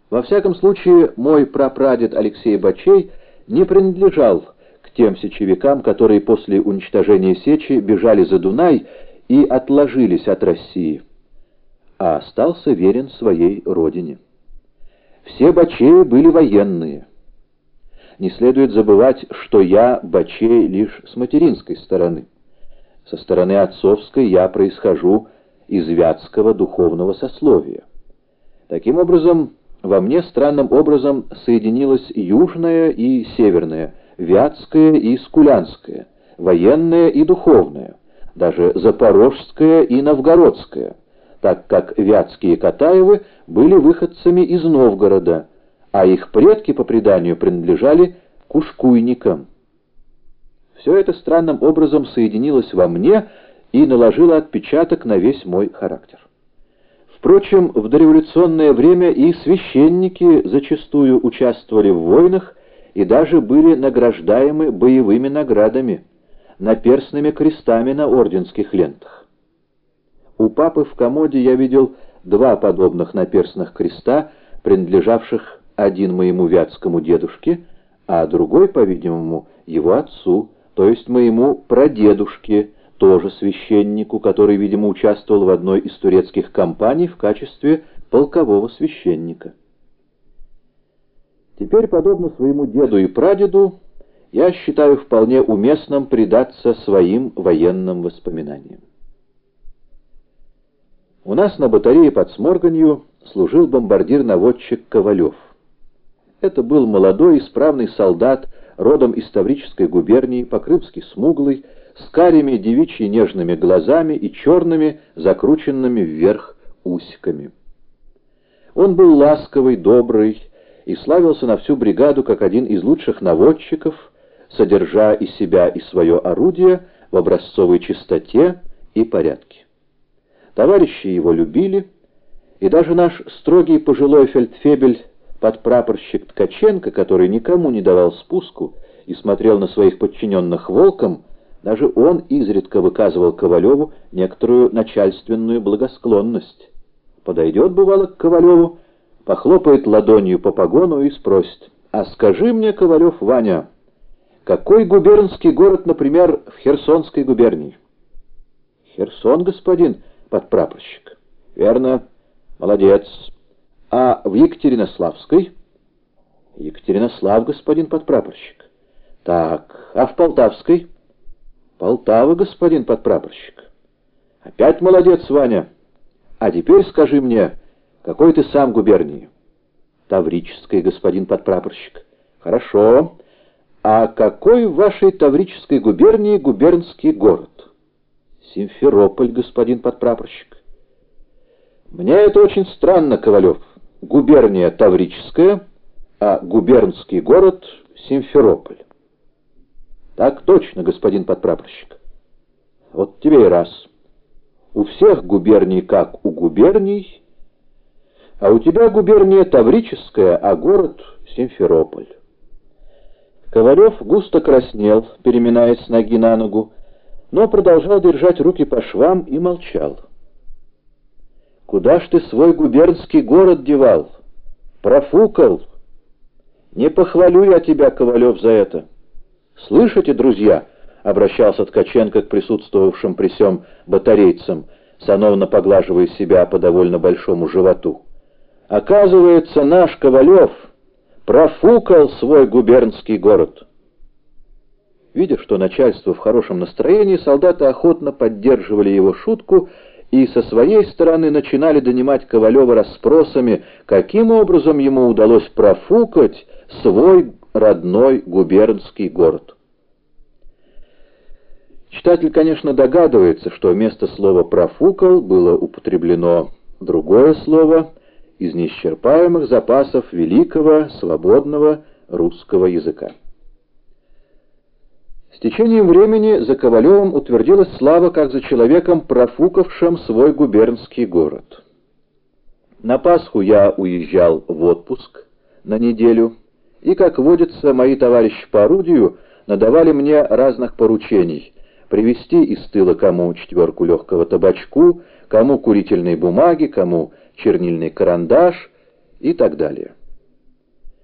Во всяком случае, мой прапрадед Алексей Бачей не принадлежал к тем сечевикам, которые после уничтожения Сечи бежали за Дунай и отложились от России, а остался верен своей родине. Все Бачеи были военные. Не следует забывать, что я Бачей лишь с материнской стороны. Со стороны отцовской я происхожу из вятского духовного сословия. Таким образом, во мне странным образом соединилось южное и северное, вятское и скулянское, военное и духовное, даже запорожское и новгородское, так как вятские Катаевы были выходцами из Новгорода, а их предки, по преданию, принадлежали к ушкуйникам. Все это странным образом соединилось во мне и наложило отпечаток на весь мой характер. Впрочем, в дореволюционное время и священники зачастую участвовали в войнах и даже были награждаемы боевыми наградами, наперстными крестами на орденских лентах. У папы в комоде я видел два подобных наперстных креста, принадлежавших один моему вятскому дедушке, а другой, по-видимому, его отцу, то есть моему прадедушке, тоже священнику, который, видимо, участвовал в одной из турецких кампаний в качестве полкового священника. Теперь, подобно своему деду и прадеду, я считаю вполне уместным предаться своим военным воспоминаниям. У нас на батарее под Сморганью служил бомбардир-наводчик Ковалев. Это был молодой, исправный солдат, родом из Таврической губернии, по-крымски смуглый, с карими девичьи нежными глазами и черными, закрученными вверх усиками. Он был ласковый, добрый и славился на всю бригаду как один из лучших наводчиков, содержа и себя, и свое орудие в образцовой чистоте и порядке. Товарищи его любили, и даже наш строгий пожилой фельдфебель, подпрапорщик Ткаченко, который никому не давал спуску и смотрел на своих подчиненных волком, даже он изредка выказывал Ковалеву некоторую начальственную благосклонность. Подойдет, бывало, к Ковалеву, похлопает ладонью по погону и спросит: «А скажи мне, Ковалев Ваня, какой губернский город, например, в Херсонской губернии?» «Херсон, господин подпрапорщик». «Верно. Молодец. А в Екатеринославской?» «Екатеринослав, господин подпрапорщик». «Так, а в Полтавской?» «Полтава, господин подпрапорщик». «Опять молодец, Ваня. А теперь скажи мне, какой ты сам губернии?» «Таврической, господин подпрапорщик». «Хорошо. А какой в вашей Таврической губернии губернский город?» «Симферополь, господин подпрапорщик». «Мне это очень странно, Ковалев. Губерния Таврическая, а губернский город Симферополь». «Так точно, господин подпрапорщик». «Вот тебе и раз. У всех губерний как у губерний, а у тебя губерния Таврическая, а город Симферополь». Ковалев густо краснел, переминаясь с ноги на ногу, но продолжал держать руки по швам и молчал. «Куда ж ты свой губернский город девал? Профукал? Не похвалю я тебя, Ковалев, за это. Слышите, друзья?» — обращался Ткаченко к присутствовавшим при сём батарейцам, сановно поглаживая себя по довольно большому животу. «Оказывается, наш Ковалев профукал свой губернский город». Видя, что начальство в хорошем настроении, солдаты охотно поддерживали его шутку и со своей стороны начинали донимать Ковалева расспросами, каким образом ему удалось профукать свой родной губернский город. Читатель, конечно, догадывается, что вместо слова «профукал» было употреблено другое слово из неисчерпаемых запасов великого, свободного русского языка. С течением времени за Ковалевым утвердилась слава как за человеком, профукавшим свой губернский город. На Пасху я уезжал в отпуск на неделю, и, как водится, мои товарищи по орудию надавали мне разных поручений: привезти из тыла кому 4 легкого табачку, кому курительной бумаги, кому чернильный карандаш, и так далее.